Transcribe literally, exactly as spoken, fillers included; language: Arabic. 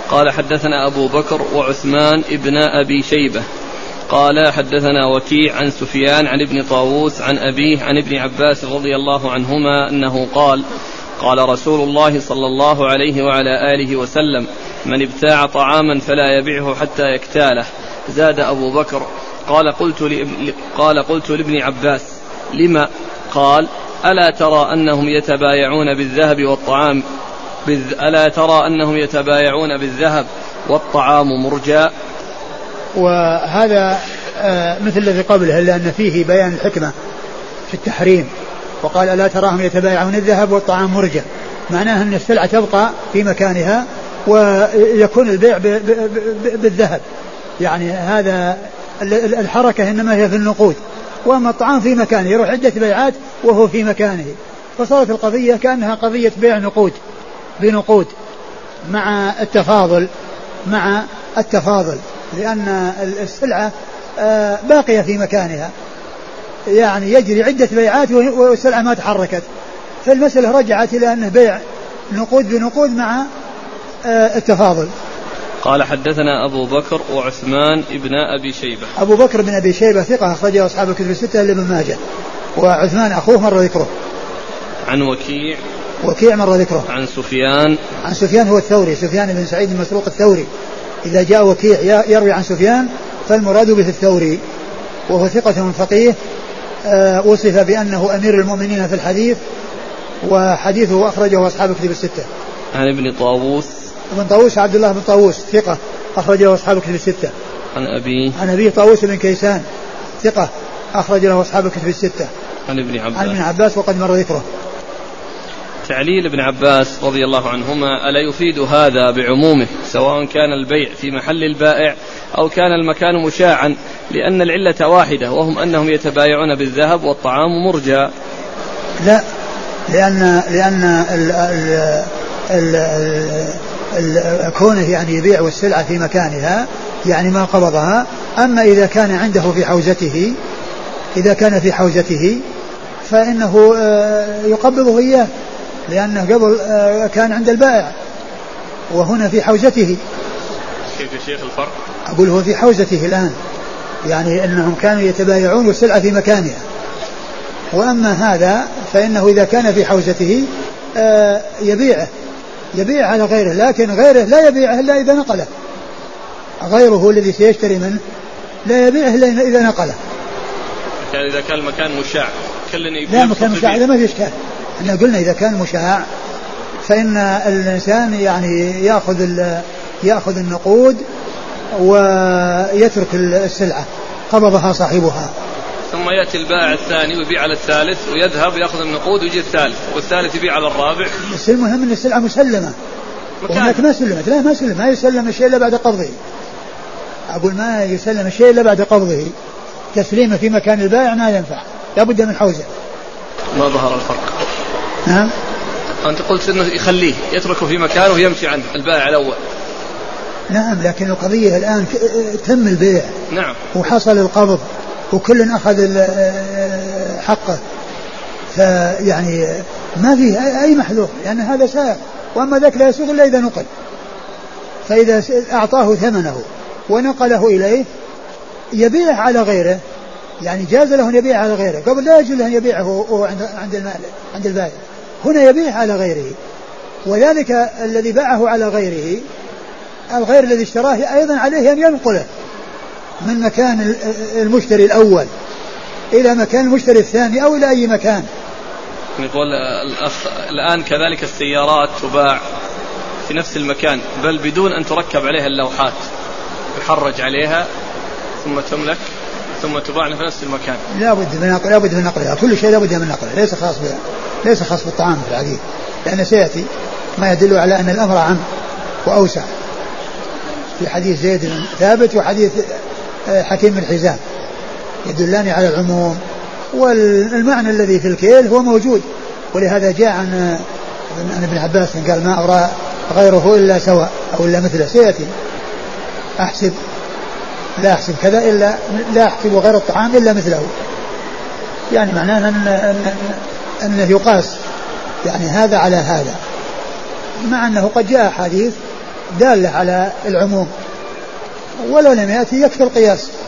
قال حدثنا أبو بكر وعثمان ابن أبي شيبة قال حدثنا وكيع عن سفيان عن ابن طاووس عن أبيه عن ابن عباس رضي الله عنهما أنه قال قال رسول الله صلى الله عليه وعلى آله وسلم من ابتاع طعاما فلا يبيعه حتى يكتاله. زاد أبو بكر قال قلت, لابن قال قلت لابن عباس لما؟ قال ألا ترى أنهم يتبايعون بالذهب والطعام بالذ... ألا ترى أنهم يتبايعون بالذهب والطعام مرجى. وهذا مثل الذي قبله لأن فيه بيان الحكمة في التحريم. وقال ألا تراهم يتبايعون الذهب والطعام مرجى، معناه أن السلعة تبقى في مكانها ويكون البيع بالذهب، يعني هذا الحركة إنما هي في النقود، وأما الطعام في مكانه يروح عدة بيعات وهو في مكانه، فصارت القضية كأنها قضية بيع نقود بنقود مع التفاضل مع التفاضل لأن السلعة باقية في مكانها، يعني يجري عدة بيعات والسلعة ما تحركت، فالمسألة رجعت إلى أنه بيع نقود بنقود مع التفاضل. قال حدثنا أبو بكر وعثمان ابن أبي شيبة. أبو بكر بن أبي شيبة ثقة أخرجه أصحاب الكتب الستة إلا ابن ماجه، وعثمان أخوه مر ذكره. عن وكيع وكيع مر ذكره. عن سفيان عن سفيان هو الثوري، سفيان بن سعيد المسروق الثوري. إذا جاء وكيع يروي عن سفيان فالمراد به الثوري، وهو ثقة فقيه أه وصف بأنه أمير المؤمنين في الحديث، وحديثه أخرجه أصحاب الكتب الستة. عن ابن طاووس. ابن طاووس عبد الله بن طاووس ثقة أخرجه أصحاب الكتب الستة. عن أبي عن أبي طاووس بن كيسان ثقة أخرج له أصحاب الكتب الستة. عن ابن عباس. عن ابن عباس وقد مر ذكره. تعليل ابن عباس رضي الله عنهما: ألا يفيد هذا بعمومه سواء كان البيع في محل البائع أو كان المكان مشاعا، لأن العلة واحدة وهم أنهم يتبايعون بالذهب والطعام مرجى. لا، لأن لأن ال ال ال ال كونه يعني يبيع والسلعة في مكانها يعني ما قبضها. أما إذا كان عنده في حوزته إذا كان في حوزته فإنه يقبضه إياه، لأنه قبل كان عند البائع وهنا في حوزته. كيف يا شيخ الفرق؟ أقول هو في حوزته الآن، يعني أنهم كانوا يتبايعون والسلعة في مكانها. وأما هذا فإنه إذا كان في حوزته يبيعه يبيع على غيره، لكن غيره لا يبيعه إلا إذا نقله. غيره الذي سيشتري منه لا يبيعه إلا إذا نقله. يعني إذا كان المكان مشاع كلني لا، مكان مشاع إذا ما في إشكال. احنا قلنا إذا كان مشاع فإن الإنسان يعني يأخذ يأخذ النقود ويترك السلعة قبضها صاحبها، ثم يأتي البائع الثاني ويبيع على الثالث ويذهب يأخذ النقود ويجي الثالث والثالث يبيع على الرابع. بس المهم أن السلعة مسلمة وهناك ما سلمت. لا، ما سلم، ما يسلم الشيء إلا بعد قبضه. أقول ما يسلم الشيء إلا بعد قبضه. تسليمه في مكان البائع ما ينفع، لابد من حوزة. ما ظهر الفرق. نعم. أنت قلت إنه يخليه يتركه في مكانه ويمشي عنه البائع الأول. نعم، لكن القضية الآن تم البيع. نعم. وحصل القبض وكل أخذ حقه، فيعني ما فيه أي محذور، لأن يعني هذا سائغ، وأما ذاك لا يسوغ إلا إذا نقل. فإذا أعطاه ثمنه ونقله إليه يبيعه على غيره، يعني جاز له أن يبيع على غيره. قبل لا يجوز له أن يبيعه عند المال عند البائع، هنا يبيع على غيره. وذلك الذي باعه على غيره الغير الذي اشتراه أيضا عليه أن ينقله من مكان المشتري الأول إلى مكان المشتري الثاني أو إلى أي مكان. يقول الأخ الآن كذلك السيارات تباع في نفس المكان بل بدون أن تركب عليها اللوحات، يحرج عليها ثم تملك ثم تباع في نفس المكان. لا بد من نقل، لا بد من نقلها، كل شيء لا بد من نقله، ليس خاص بها، ليس خاص بالطعام في الحديث، لأن سيأتي ما يدل على أن الأمر عام وأوسع في حديث زيد بن ثابت وحديث حكيم بن حزام يدلان على العموم، والمعنى الذي في الكيل هو موجود. ولهذا جاء عن عن ابن عباس قال ما أرى غيره إلا سواء أو إلا مثله. سيأتي أحسب لا أحسب كذا إلا لا أحسب غير الطعام إلا مثله، يعني معناه أن أنه يقاس يعني هذا على هذا، مع أنه قد جاء حديث دالة على العموم، ولو لم يأتي يكفي القياس.